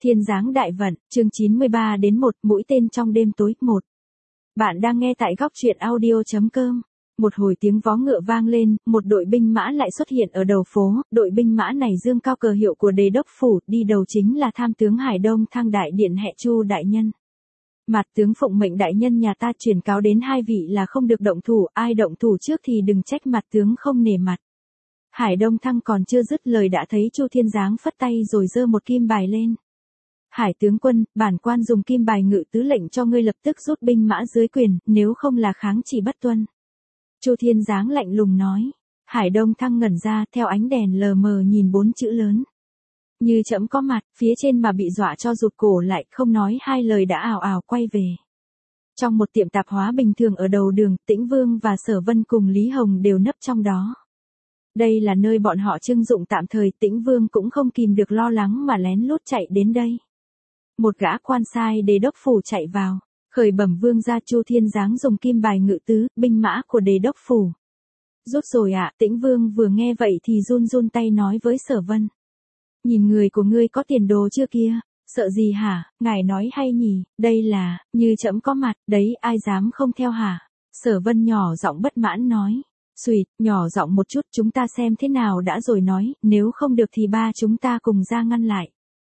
Thiên Giáng Đại Vận, chương 93 đến 1, mũi tên trong đêm tối, 1. Bạn đang nghe tại góc truyện audio.com. Một hồi tiếng vó ngựa vang lên, một đội binh mã lại xuất hiện ở đầu phố, đội binh mã này dương cao cờ hiệu của Đề đốc phủ, đi đầu chính là tham tướng Hải Đông Thăng Đại Điện Hẹ Chu đại nhân. Mặt tướng phụng mệnh đại nhân nhà ta truyền cáo đến hai vị là không được động thủ, ai động thủ trước thì đừng trách mặt tướng không nể mặt. Hải Đông Thăng còn chưa dứt lời đã thấy Chu Thiên Giáng phất tay rồi giơ một kim bài lên. Hải tướng quân, bản quan dùng kim bài ngự tứ lệnh cho ngươi lập tức rút binh mã dưới quyền, nếu không là kháng chỉ bất tuân. Chu Thiên Giáng lạnh lùng nói. Hải Đông Thăng ngẩn ra, theo ánh đèn lờ mờ nhìn 4 chữ lớn. Như trẫm có mặt, phía trên mà bị dọa cho rụt cổ lại, không nói hai lời đã ào ào quay về. Trong một tiệm tạp hóa bình thường ở đầu đường, Tĩnh Vương và Sở Vân cùng Lý Hồng đều nấp trong đó. Đây là nơi bọn họ trưng dụng tạm thời, Tĩnh Vương cũng không kìm được lo lắng mà lén lút chạy đến đây. Một gã quan sai Đề đốc phủ chạy vào, khởi bẩm vương gia. Chu Thiên Giáng dùng kim bài ngự tứ, binh mã của Đề đốc phủ. Rút rồi ạ. Tĩnh Vương vừa nghe vậy thì run run tay nói với Sở Vân. Nhìn người của ngươi có tiền đồ chưa kia, sợ gì hả, ngài nói hay nhỉ, đây là, như trẫm có mặt, đấy ai dám không theo hả? Sở Vân nhỏ giọng bất mãn nói. Xùyệt, nhỏ giọng một chút, chúng ta xem thế nào đã rồi nói, nếu không được thì ba chúng ta cùng ra ngăn lại.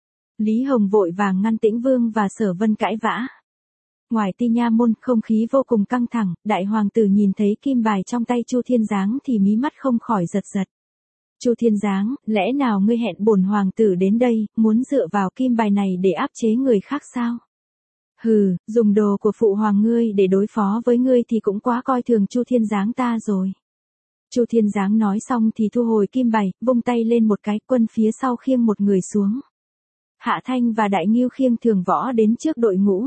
Lý Hồng vội vàng ngăn Tĩnh Vương và Sở Vân cãi vã. Ngoài Ti Nha môn, không khí vô cùng căng thẳng, đại hoàng tử nhìn thấy kim bài trong tay Chu Thiên Giáng thì mí mắt không khỏi giật giật. Chu Thiên Giáng, lẽ nào ngươi hẹn bổn hoàng tử đến đây, muốn dựa vào kim bài này để áp chế người khác sao? Hừ, dùng đồ của phụ hoàng ngươi để đối phó với ngươi thì cũng quá coi thường Chu Thiên Giáng ta rồi. Chu Thiên Giáng nói xong thì thu hồi kim bài, vung tay lên một cái, quân phía sau khiêng một người xuống. Hạ Thanh và Đại Ngưu khiêng Thường Võ đến trước đội ngũ.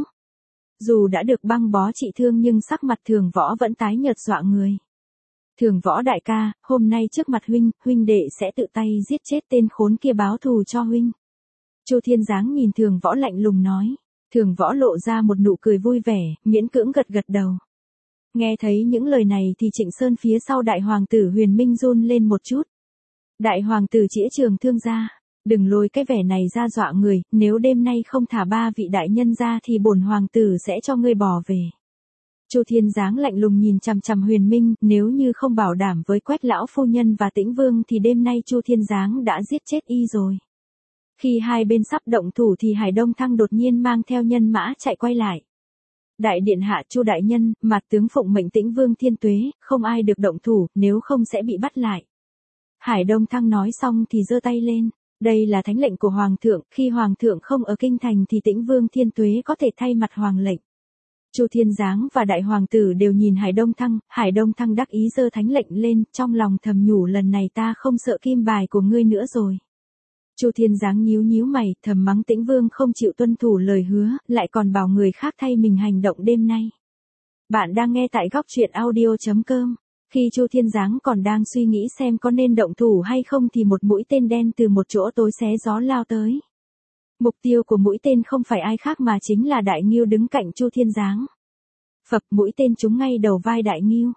Dù đã được băng bó trị thương nhưng sắc mặt Thường Võ vẫn tái nhợt dọa người. Thường Võ đại ca, hôm nay trước mặt huynh đệ sẽ tự tay giết chết tên khốn kia báo thù cho huynh. Chu Thiên Giáng nhìn Thường Võ lạnh lùng nói. Thường Võ lộ ra một nụ cười vui vẻ, miễn cưỡng gật gật đầu. Nghe thấy những lời này thì Trịnh Sơn phía sau đại hoàng tử Huyền Minh run lên một chút. Đại hoàng tử chĩa trường thương ra. Đừng lôi cái vẻ này ra dọa người, nếu đêm nay không thả ba vị đại nhân ra thì bổn hoàng tử sẽ cho ngươi bỏ về. Chu Thiên Giáng lạnh lùng nhìn chằm chằm Huyền Minh, nếu như không bảo đảm với Quách lão phu nhân và Tĩnh Vương thì đêm nay Chu Thiên Giáng đã giết chết y rồi. Khi hai bên sắp động thủ thì Hải Đông Thăng đột nhiên mang theo nhân mã chạy quay lại. Đại điện hạ Chu đại nhân, mặt tướng phụng mệnh Tĩnh Vương thiên tuế, không ai được động thủ, nếu không sẽ bị bắt lại. Hải Đông Thăng nói xong thì giơ tay lên. Đây là thánh lệnh của hoàng thượng, khi hoàng thượng không ở kinh thành thì Tĩnh Vương thiên tuế có thể thay mặt hoàng lệnh. Chu Thiên Giáng và đại hoàng tử đều nhìn Hải Đông Thăng đắc ý giơ thánh lệnh lên, trong lòng thầm nhủ lần này ta không sợ kim bài của ngươi nữa rồi. Chu Thiên Giáng nhíu nhíu mày, thầm mắng Tĩnh Vương không chịu tuân thủ lời hứa, lại còn bảo người khác thay mình hành động đêm nay. Bạn đang nghe tại góc truyện audio.com. Khi Chu Thiên Giáng còn đang suy nghĩ xem có nên động thủ hay không thì một mũi tên đen từ một chỗ tối xé gió lao tới. Mục tiêu của mũi tên không phải ai khác mà chính là Đại Ngưu đứng cạnh Chu Thiên Giáng. Phập, mũi tên trúng ngay đầu vai Đại Ngưu.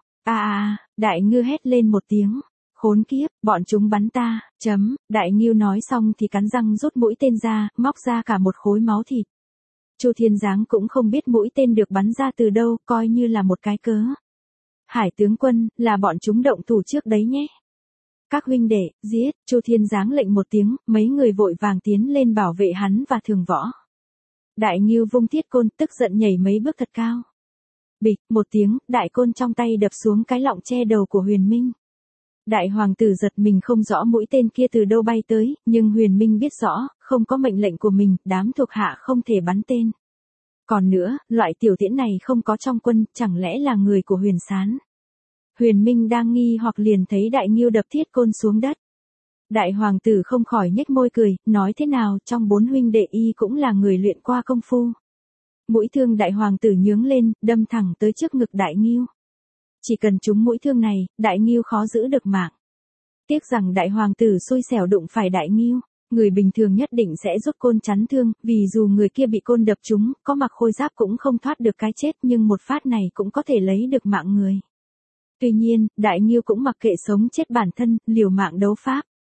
Đại Ngưu hét lên một tiếng. Khốn kiếp, bọn chúng bắn ta, Đại Ngưu nói xong thì cắn răng rút mũi tên ra, móc ra cả một khối máu thịt. Chu Thiên Giáng cũng không biết mũi tên được bắn ra từ đâu, coi như là một cái cớ. Hải tướng quân, là bọn chúng động thủ trước đấy nhé. Các huynh đệ, giết, Chu Thiên Giáng lệnh một tiếng, mấy người vội vàng tiến lên bảo vệ hắn và Thường Võ. Đại Ngưu vung thiết côn, tức giận nhảy mấy bước thật cao. Bịch, một tiếng, đại côn trong tay đập xuống cái lọng che đầu của Huyền Minh. Đại hoàng tử giật mình không rõ mũi tên kia từ đâu bay tới, nhưng Huyền Minh biết rõ, không có mệnh lệnh của mình, đám thuộc hạ không thể bắn tên. Còn nữa, loại tiểu tiễn này không có trong quân, chẳng lẽ là người của Huyền Sán. Huyền Minh đang nghi hoặc liền thấy Đại Ngưu đập thiết côn xuống đất. Đại hoàng tử không khỏi nhếch môi cười, nói thế nào, trong 4 huynh đệ y cũng là người luyện qua công phu. Mũi thương đại hoàng tử nhướng lên, đâm thẳng tới trước ngực Đại Ngưu. Chỉ cần trúng mũi thương này, Đại Ngưu khó giữ được mạng. Tiếc rằng đại hoàng tử xui xẻo đụng phải Đại Ngưu. Người bình thường nhất định sẽ rút côn chắn thương, vì dù người kia bị côn đập trúng, có mặc khôi giáp cũng không thoát được cái chết, nhưng một phát này cũng có thể lấy được mạng người. Tuy nhiên, Đại Ngưu cũng mặc kệ sống chết bản thân, liều mạng đấu pháp.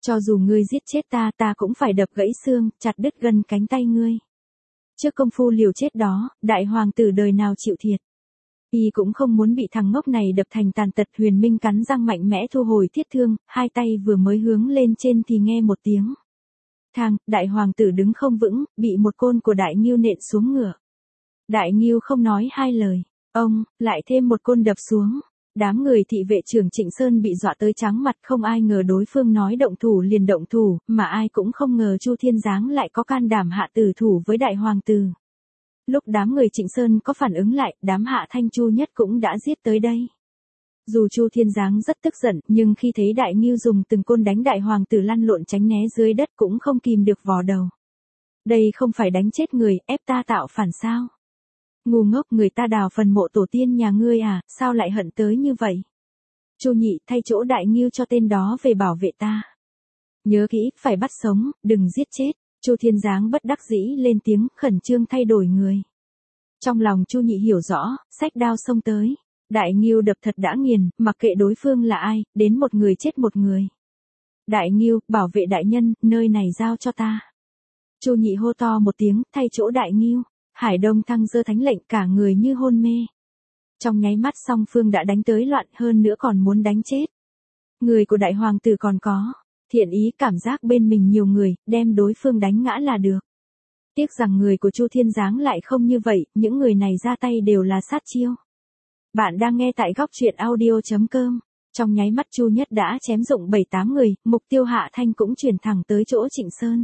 Cho dù ngươi giết chết ta, ta cũng phải đập gãy xương, chặt đứt gân cánh tay ngươi. Trước công phu liều chết đó, đại hoàng tử đời nào chịu thiệt. Y cũng không muốn bị thằng ngốc này đập thành tàn tật. Huyền Minh cắn răng mạnh mẽ thu hồi thiết thương, hai tay vừa mới hướng lên trên thì nghe một tiếng thang, đại hoàng tử đứng không vững, bị một côn của đại ngưu nện xuống ngựa. Đại ngưu không nói hai lời, ông, lại thêm một côn đập xuống. Đám người thị vệ trưởng Trịnh Sơn bị dọa tới trắng mặt, không ai ngờ đối phương nói động thủ liền động thủ, mà ai cũng không ngờ Chu Thiên Giáng lại có can đảm hạ tử thủ với đại hoàng tử. Lúc đám người Trịnh Sơn có phản ứng lại, đám Hạ Thanh Chu Nhất cũng đã giết tới đây. Dù Chu Thiên Giáng rất tức giận, nhưng khi thấy đại ngưu dùng từng côn đánh đại hoàng tử lăn lộn tránh né dưới đất cũng không kìm được vò đầu. Đây không phải đánh chết người, ép ta tạo phản sao? Ngu ngốc, người ta đào phần mộ tổ tiên nhà ngươi à, sao lại hận tới như vậy? Chu Nhị, thay chỗ đại ngưu cho tên đó về bảo vệ ta. Nhớ kỹ, phải bắt sống, đừng giết chết. Chu Thiên Giáng bất đắc dĩ lên tiếng, khẩn trương thay đổi người. Trong lòng Chu Nhị hiểu rõ, xách đao xông tới. Đại ngưu đập thật đã nghiền, mặc kệ đối phương là ai, đến một người chết một người. Đại ngưu, bảo vệ đại nhân, nơi này giao cho ta. Chu Nhị hô to một tiếng, thay chỗ đại ngưu. Hải Đông Thăng giơ thánh lệnh, cả người như hôn mê. Trong nháy mắt song phương đã đánh tới loạn, hơn nữa còn muốn đánh chết. Người của đại hoàng tử còn có thiện ý, cảm giác bên mình nhiều người, đem đối phương đánh ngã là được. Tiếc rằng người của Chu Thiên Giáng lại không như vậy, những người này ra tay đều là sát chiêu. Bạn đang nghe tại góc truyện audio.com. Trong nháy mắt Chu Nhất đã chém dụng 7-8 người, mục tiêu Hạ Thanh cũng chuyển thẳng tới chỗ Trịnh Sơn.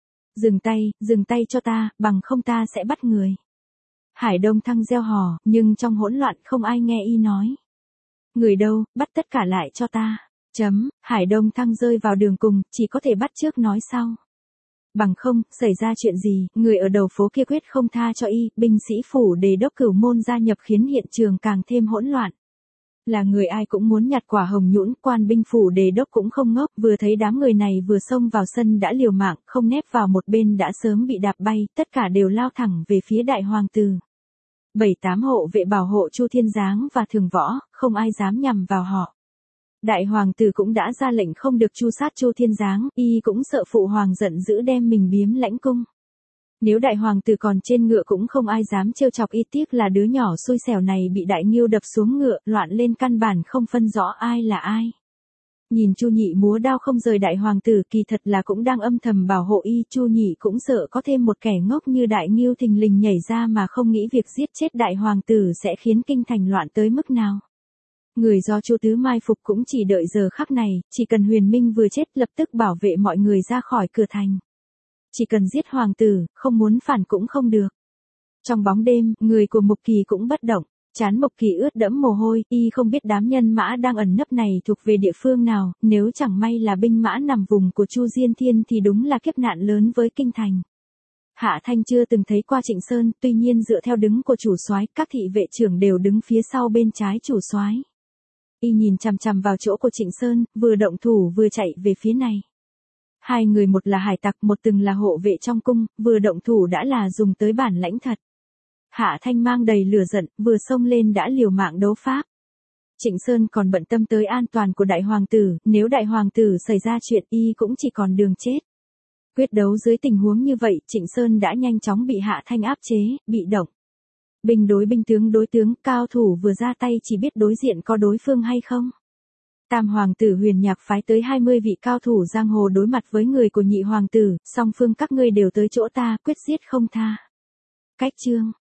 Dừng tay cho ta, bằng không ta sẽ bắt người. Hải Đông Thăng reo hò, nhưng trong hỗn loạn không ai nghe y nói. Người đâu, bắt tất cả lại cho ta. Hải Đông Thăng rơi vào đường cùng, chỉ có thể bắt trước nói sau. Bằng không, xảy ra chuyện gì, người ở đầu phố kia quyết không tha cho y. Binh sĩ phủ Đề Đốc Cửu Môn gia nhập khiến hiện trường càng thêm hỗn loạn. Là người ai cũng muốn nhặt quả hồng nhũn, quan binh phủ Đề Đốc cũng không ngốc, vừa thấy đám người này vừa xông vào sân đã liều mạng, không nép vào một bên đã sớm bị đạp bay, tất cả đều lao thẳng về phía đại hoàng tử. 7-8 hộ vệ bảo hộ Chu Thiên Giáng và Thường Võ, không ai dám nhằm vào họ. Đại hoàng tử cũng đã ra lệnh không được tru sát Chu Thiên Giáng, y cũng sợ phụ hoàng giận dữ đem mình biếm lãnh cung. Nếu đại hoàng tử còn trên ngựa cũng không ai dám trêu chọc y, tiếc là đứa nhỏ xui xẻo này bị đại ngưu đập xuống ngựa, loạn lên căn bản không phân rõ ai là ai. Nhìn Chu Nhị múa đao không rời đại hoàng tử, kỳ thật là cũng đang âm thầm bảo hộ y. Chu Nhị cũng sợ có thêm một kẻ ngốc như đại ngưu thình lình nhảy ra mà không nghĩ việc giết chết đại hoàng tử sẽ khiến kinh thành loạn tới mức nào. Người do Chu Tứ mai phục cũng chỉ đợi giờ khắc này, chỉ cần Huyền Minh vừa chết lập tức bảo vệ mọi người ra khỏi cửa thành. Chỉ cần giết hoàng tử, không muốn phản cũng không được. Trong bóng đêm, người của Mục Kỳ cũng bất động, trán Mục Kỳ ướt đẫm mồ hôi, y không biết đám nhân mã đang ẩn nấp này thuộc về địa phương nào, nếu chẳng may là binh mã nằm vùng của Chu Diên Thiên thì đúng là kiếp nạn lớn với kinh thành. Hạ Thanh chưa từng thấy qua Trịnh Sơn, tuy nhiên dựa theo đứng của chủ soái, các thị vệ trưởng đều đứng phía sau bên trái chủ soái. Y nhìn chằm chằm vào chỗ của Trịnh Sơn, vừa động thủ vừa chạy về phía này. Hai người một là hải tặc, một từng là hộ vệ trong cung, vừa động thủ đã là dùng tới bản lãnh thật. Hạ Thanh mang đầy lửa giận, vừa xông lên đã liều mạng đấu pháp. Trịnh Sơn còn bận tâm tới an toàn của đại hoàng tử, nếu đại hoàng tử xảy ra chuyện y cũng chỉ còn đường chết. Quyết đấu dưới tình huống như vậy, Trịnh Sơn đã nhanh chóng bị Hạ Thanh áp chế, bị động. Binh đối binh, tướng đối tướng, cao thủ vừa ra tay chỉ biết đối diện có đối phương hay không. Tam hoàng tử Huyền Nhạc phái tới 20 vị cao thủ giang hồ đối mặt với người của nhị hoàng tử, song phương các ngươi đều tới chỗ ta, quyết giết không tha. Cách chương